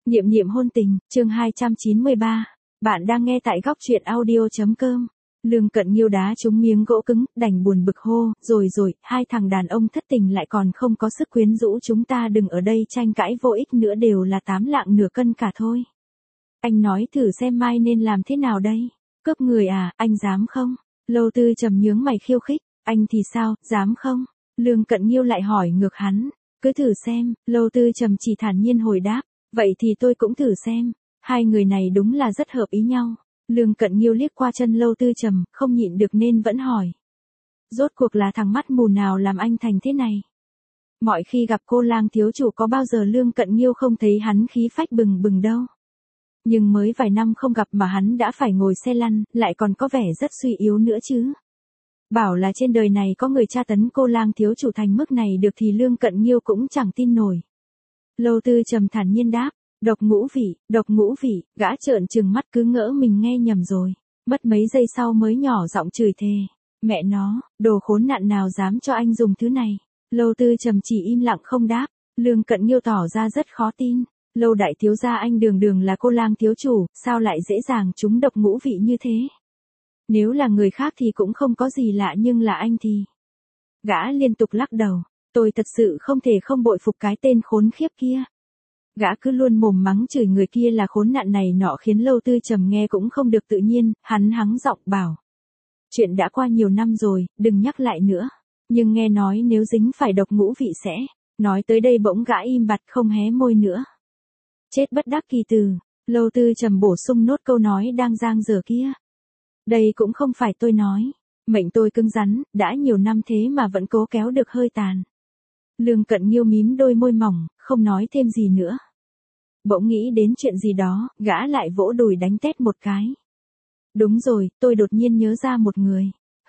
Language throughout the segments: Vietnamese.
Niệm niệm hôn tình, chương 293. Bạn đang nghe tại góc truyện audio.com. Lương Cận Nhiêu đá trúng miếng gỗ cứng, đành buồn bực hô, rồi, hai thằng đàn ông thất tình lại còn không có sức quyến rũ, chúng ta đừng ở đây tranh cãi vô ích nữa, đều là 8 lạng nửa cân cả thôi. Anh nói thử xem mai nên làm thế nào đây? Cướp người à, anh dám không? Lâu Tư Trầm nhướng mày khiêu khích, anh thì sao, dám không? Lương Cận Nhiêu lại hỏi ngược hắn, cứ thử xem. Lâu Tư Trầm chỉ thản nhiên hồi đáp, vậy thì tôi cũng thử xem. Hai người này đúng là rất hợp ý nhau. Lương Cận Nhiêu liếc qua chân Lâu Tư Trầm, không nhịn được nên vẫn hỏi. Rốt cuộc là thằng mắt mù nào làm anh thành thế này? Mọi khi gặp cô Lang thiếu chủ có bao giờ Lương Cận Nhiêu không thấy hắn khí phách bừng bừng đâu. Nhưng mới vài năm không gặp mà hắn đã phải ngồi xe lăn, lại còn có vẻ rất suy yếu nữa chứ. Bảo là trên đời này có người tra tấn cô Lang thiếu chủ thành mức này được thì Lương Cận Nhiêu cũng chẳng tin nổi. Lâu Tư Trầm thản nhiên đáp, độc ngũ vị, gã trợn trừng mắt cứ ngỡ mình nghe nhầm rồi. Mất mấy giây sau mới nhỏ giọng chửi thề. Mẹ nó, đồ khốn nạn nào dám cho anh dùng thứ này. Lâu Tư Trầm chỉ im lặng không đáp. Lương Cận Nhiêu tỏ ra rất khó tin. Lâu đại thiếu gia anh đường là cô Lang thiếu chủ, sao lại dễ dàng trúng độc ngũ vị như thế? Nếu là người khác thì cũng không có gì lạ, nhưng là anh thì... Gã liên tục lắc đầu. Tôi thật sự không thể không bội phục cái tên khốn khiếp kia. Gã cứ luôn mồm mắng chửi người kia là khốn nạn này nọ khiến Lâu Tư Trầm nghe cũng không được tự nhiên, hắn hắng giọng bảo. Chuyện đã qua nhiều năm rồi, đừng nhắc lại nữa. Nhưng nghe nói nếu dính phải độc ngũ vị sẽ... Nói tới đây bỗng gã im bặt không hé môi nữa. Chết bất đắc kỳ từ. Lâu Tư Trầm bổ sung nốt câu nói đang dang dở kia. Đây cũng không phải tôi nói. Mệnh tôi cứng rắn, đã nhiều năm thế mà vẫn cố kéo được hơi tàn. Lương Cận Nhiêu mím đôi môi mỏng, không nói thêm gì nữa. Bỗng nghĩ đến chuyện gì đó, gã lại vỗ đùi đánh tét một cái. Đúng rồi, tôi đột nhiên nhớ ra một người.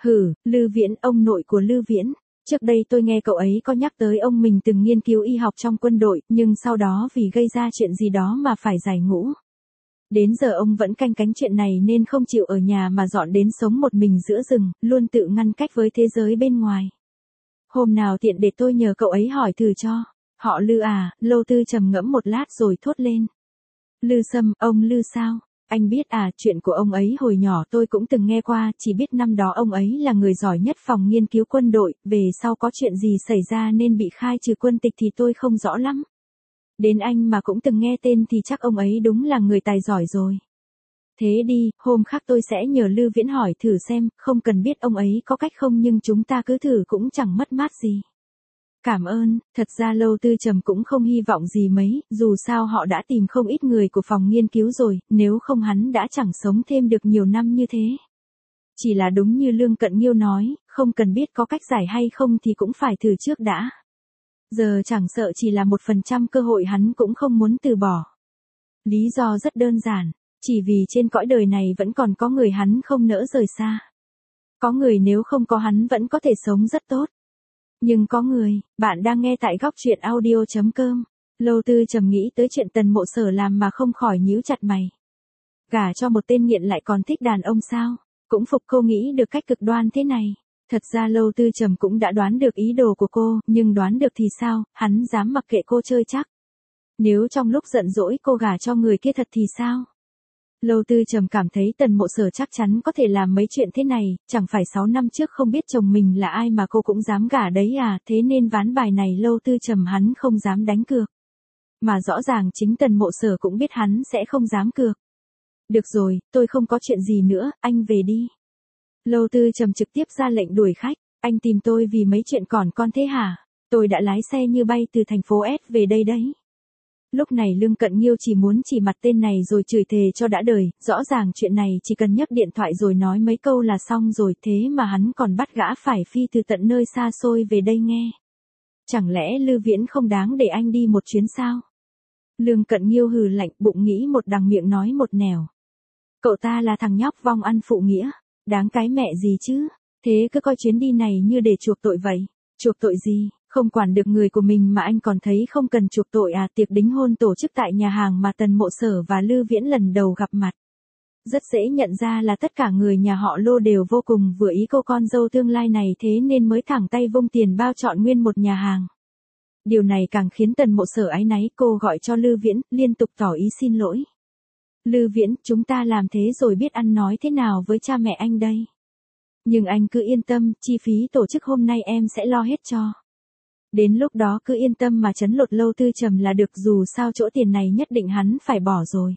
Lư Viễn, ông nội của Lư Viễn. Trước đây tôi nghe cậu ấy có nhắc tới ông mình từng nghiên cứu y học trong quân đội, nhưng sau đó vì gây ra chuyện gì đó mà phải giải ngũ. Đến giờ ông vẫn canh cánh chuyện này nên không chịu ở nhà mà dọn đến sống một mình giữa rừng, luôn tự ngăn cách với thế giới bên ngoài. Hôm nào tiện để tôi nhờ cậu ấy hỏi thử cho. Họ Lư à? Lâu Tư Trầm ngẫm một lát rồi thốt lên. Lư Sâm, ông Lư sao? Anh biết à, chuyện của ông ấy hồi nhỏ tôi cũng từng nghe qua, chỉ biết năm đó ông ấy là người giỏi nhất phòng nghiên cứu quân đội, về sau có chuyện gì xảy ra nên bị khai trừ quân tịch thì tôi không rõ lắm. Đến anh mà cũng từng nghe tên thì chắc ông ấy đúng là người tài giỏi rồi. Thế đi, hôm khác tôi sẽ nhờ Lư Viễn hỏi thử xem, không cần biết ông ấy có cách không nhưng chúng ta cứ thử cũng chẳng mất mát gì. Cảm ơn. Thật ra Lâu Tư Trầm cũng không hy vọng gì mấy, dù sao họ đã tìm không ít người của phòng nghiên cứu rồi, nếu không hắn đã chẳng sống thêm được nhiều năm như thế. Chỉ là đúng như Lương Cận Nhiêu nói, không cần biết có cách giải hay không thì cũng phải thử trước đã. Giờ chẳng sợ chỉ là 1% cơ hội hắn cũng không muốn từ bỏ. Lý do rất đơn giản, chỉ vì trên cõi đời này vẫn còn có người hắn không nỡ rời xa. Có người nếu không có hắn vẫn có thể sống rất tốt. Nhưng có người, bạn đang nghe tại góc truyện audio.com. Lâu Tư Trầm nghĩ tới chuyện Tần Mộ Sở làm mà không khỏi nhíu chặt mày. Gả cho một tên nghiện lại còn thích đàn ông sao? Cũng phục cô nghĩ được cách cực đoan thế này. Thật ra Lâu Tư Trầm cũng đã đoán được ý đồ của cô, nhưng đoán được thì sao, hắn dám mặc kệ cô chơi chắc. Nếu trong lúc giận dỗi cô gả cho người kia thật thì sao? Lâu Tư Trầm cảm thấy Tần Mộ Sở chắc chắn có thể làm mấy chuyện thế này, chẳng phải 6 năm trước không biết chồng mình là ai mà cô cũng dám gả đấy à, thế nên ván bài này Lâu Tư Trầm hắn không dám đánh cược. Mà rõ ràng chính Tần Mộ Sở cũng biết hắn sẽ không dám cược. Được rồi, tôi không có chuyện gì nữa, anh về đi. Lâu Tư Trầm trực tiếp ra lệnh đuổi khách, anh tìm tôi vì mấy chuyện còn con thế hả? Tôi đã lái xe như bay từ thành phố S về đây đấy. Lúc này Lương Cận Nhiêu chỉ muốn chỉ mặt tên này rồi chửi thề cho đã đời, rõ ràng chuyện này chỉ cần nhấc điện thoại rồi nói mấy câu là xong rồi, thế mà hắn còn bắt gã phải phi từ tận nơi xa xôi về đây nghe. Chẳng lẽ Lư Viễn không đáng để anh đi một chuyến sao? Lương Cận Nhiêu hừ lạnh, bụng nghĩ một đằng miệng nói một nẻo. Cậu ta là thằng nhóc vong ăn phụ nghĩa, đáng cái mẹ gì chứ, thế cứ coi chuyến đi này như để chuộc tội vậy. Chuộc tội gì? Không quản được người của mình mà anh còn thấy không cần chuộc tội à? Tiệc đính hôn tổ chức tại nhà hàng mà Tần Mộ Sở và Lư Viễn lần đầu gặp mặt. Rất dễ nhận ra là tất cả người nhà họ Lô đều vô cùng vừa ý cô con dâu tương lai này, thế nên mới thẳng tay vung tiền bao trọn nguyên một nhà hàng. Điều này càng khiến Tần Mộ Sở áy náy, cô gọi cho Lư Viễn, liên tục tỏ ý xin lỗi. Lư Viễn, chúng ta làm thế rồi biết ăn nói thế nào với cha mẹ anh đây. Nhưng anh cứ yên tâm, chi phí tổ chức hôm nay em sẽ lo hết cho. Đến lúc đó cứ yên tâm mà trấn Lột Lâu Tư Trầm là được, dù sao chỗ tiền này nhất định hắn phải bỏ rồi.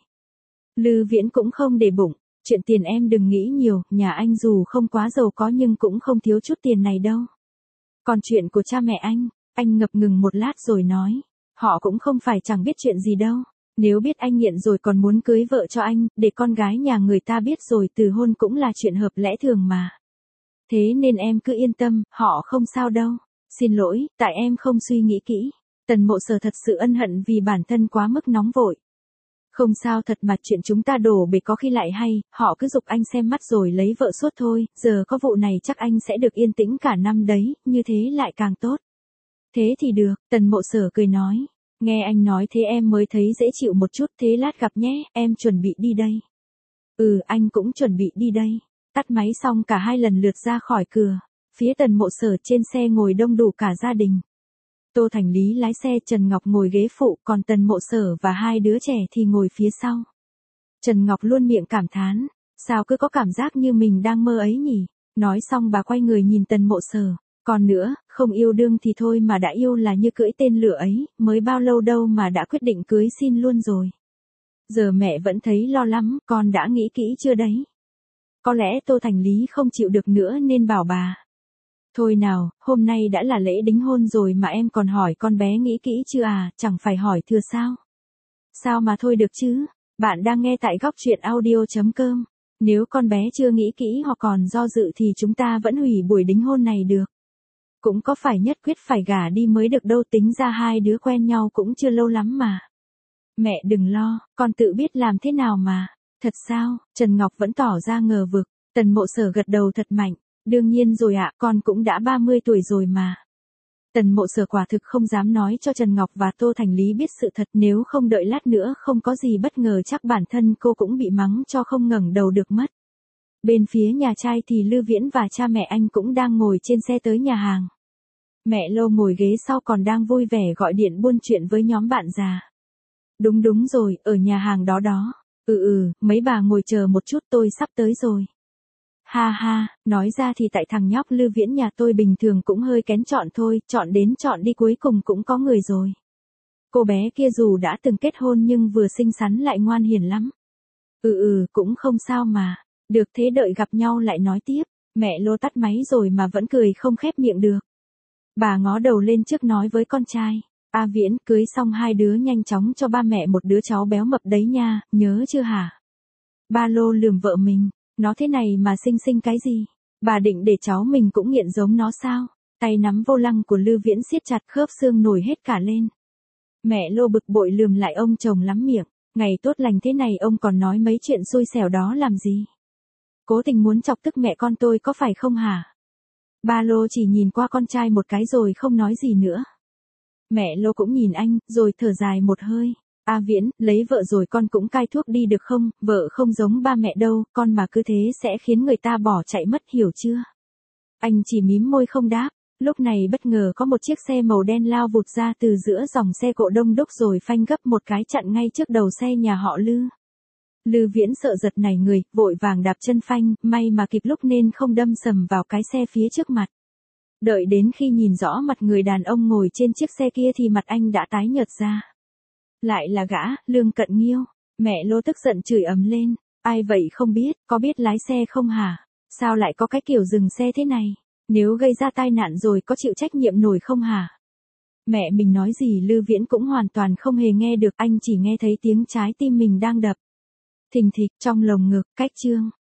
Lư Viễn cũng không để bụng, chuyện tiền em đừng nghĩ nhiều, nhà anh dù không quá giàu có nhưng cũng không thiếu chút tiền này đâu. Còn chuyện của cha mẹ anh ngập ngừng một lát rồi nói, họ cũng không phải chẳng biết chuyện gì đâu. Nếu biết anh nghiện rồi còn muốn cưới vợ cho anh, để con gái nhà người ta biết rồi từ hôn cũng là chuyện hợp lẽ thường mà. Thế nên em cứ yên tâm, họ không sao đâu. Xin lỗi, tại em không suy nghĩ kỹ. Tần Mộ Sở thật sự ân hận vì bản thân quá mức nóng vội. Không sao thật mà, chuyện chúng ta đổ bể có khi lại hay, họ cứ giục anh xem mắt rồi lấy vợ suốt thôi, giờ có vụ này chắc anh sẽ được yên tĩnh cả năm đấy, như thế lại càng tốt. Thế thì được, Tần Mộ Sở cười nói. Nghe anh nói thế em mới thấy dễ chịu một chút, thế lát gặp nhé, em chuẩn bị đi đây. Ừ, anh cũng chuẩn bị đi đây. Tắt máy xong cả hai lần lượt ra khỏi cửa. Phía Tần Mộ Sở trên xe ngồi đông đủ cả gia đình. Tô Thành Lý lái xe, Trần Ngọc ngồi ghế phụ, còn Tần Mộ Sở và hai đứa trẻ thì ngồi phía sau. Trần Ngọc luôn miệng cảm thán, sao cứ có cảm giác như mình đang mơ ấy nhỉ. Nói xong bà quay người nhìn Tần Mộ Sở. Còn nữa, không yêu đương thì thôi mà đã yêu là như cưỡi tên lửa ấy, mới bao lâu đâu mà đã quyết định cưới xin luôn rồi. Giờ mẹ vẫn thấy lo lắm, con đã nghĩ kỹ chưa đấy? Có lẽ Tô Thành Lý không chịu được nữa nên bảo bà. Thôi nào, hôm nay đã là lễ đính hôn rồi mà em còn hỏi con bé nghĩ kỹ chưa à, chẳng phải hỏi thừa sao? Sao mà thôi được chứ? Bạn đang nghe tại góc truyện audio.com. Nếu con bé chưa nghĩ kỹ hoặc còn do dự thì chúng ta vẫn hủy buổi đính hôn này được. Cũng có phải nhất quyết phải gả đi mới được đâu, tính ra hai đứa quen nhau cũng chưa lâu lắm mà. Mẹ đừng lo, con tự biết làm thế nào mà. Thật sao? Trần Ngọc vẫn tỏ ra ngờ vực. Tần Mộ Sở gật đầu thật mạnh. Đương nhiên rồi ạ, con cũng đã 30 tuổi rồi mà. Tần Mộ Sở quả thực không dám nói cho Trần Ngọc và Tô Thành Lý biết sự thật, nếu không đợi lát nữa không có gì bất ngờ chắc bản thân cô cũng bị mắng cho không ngẩng đầu được mất. Bên phía nhà trai thì Lư Viễn và cha mẹ anh cũng đang ngồi trên xe tới nhà hàng. Mẹ Lô ngồi ghế sau còn đang vui vẻ gọi điện buôn chuyện với nhóm bạn già. Đúng rồi, ở nhà hàng đó đó. Mấy bà ngồi chờ một chút, tôi sắp tới rồi. Ha ha, nói ra thì tại thằng nhóc Lư Viễn nhà tôi bình thường cũng hơi kén chọn thôi, chọn đến chọn đi cuối cùng cũng có người rồi. Cô bé kia dù đã từng kết hôn nhưng vừa xinh xắn lại ngoan hiền lắm. Cũng không sao mà. Được thế đợi gặp nhau lại nói tiếp. Mẹ Lô tắt máy rồi mà vẫn cười không khép miệng được. Bà ngó đầu lên trước nói với con trai. A Viễn, cưới xong hai đứa nhanh chóng cho ba mẹ một đứa cháu béo mập đấy nha, nhớ chưa hả? Ba Lô lườm vợ mình. Nó thế này mà xinh cái gì? Bà định để cháu mình cũng nghiện giống nó sao? Tay nắm vô lăng của Lư Viễn siết chặt, khớp xương nổi hết cả lên. Mẹ Lô bực bội lườm lại ông chồng lắm miệng. Ngày tốt lành thế này ông còn nói mấy chuyện xui xẻo đó làm gì? Cố tình muốn chọc tức mẹ con tôi có phải không hả? Ba Lô chỉ nhìn qua con trai một cái rồi không nói gì nữa. Mẹ Lô cũng nhìn anh, rồi thở dài một hơi. A Viễn, lấy vợ rồi con cũng cai thuốc đi được không? Vợ không giống ba mẹ đâu, con mà cứ thế sẽ khiến người ta bỏ chạy mất, hiểu chưa? Anh chỉ mím môi không đáp. Lúc này bất ngờ có một chiếc xe màu đen lao vụt ra từ giữa dòng xe cộ đông đúc rồi phanh gấp một cái chặn ngay trước đầu xe nhà họ Lư. Lư Viễn sợ giật nảy người, vội vàng đạp chân phanh, may mà kịp lúc nên không đâm sầm vào cái xe phía trước mặt. Đợi đến khi nhìn rõ mặt người đàn ông ngồi trên chiếc xe kia thì mặt anh đã tái nhợt ra. Lại là gã, Lương Cận Nghiêu. Mẹ Lô tức giận chửi ầm lên. Ai vậy không biết, có biết lái xe không hả? Sao lại có cái kiểu dừng xe thế này? Nếu gây ra tai nạn rồi có chịu trách nhiệm nổi không hả? Mẹ mình nói gì Lư Viễn cũng hoàn toàn không hề nghe được, anh chỉ nghe thấy tiếng trái tim mình đang đập. Thình thịch trong lồng ngực, cách chương.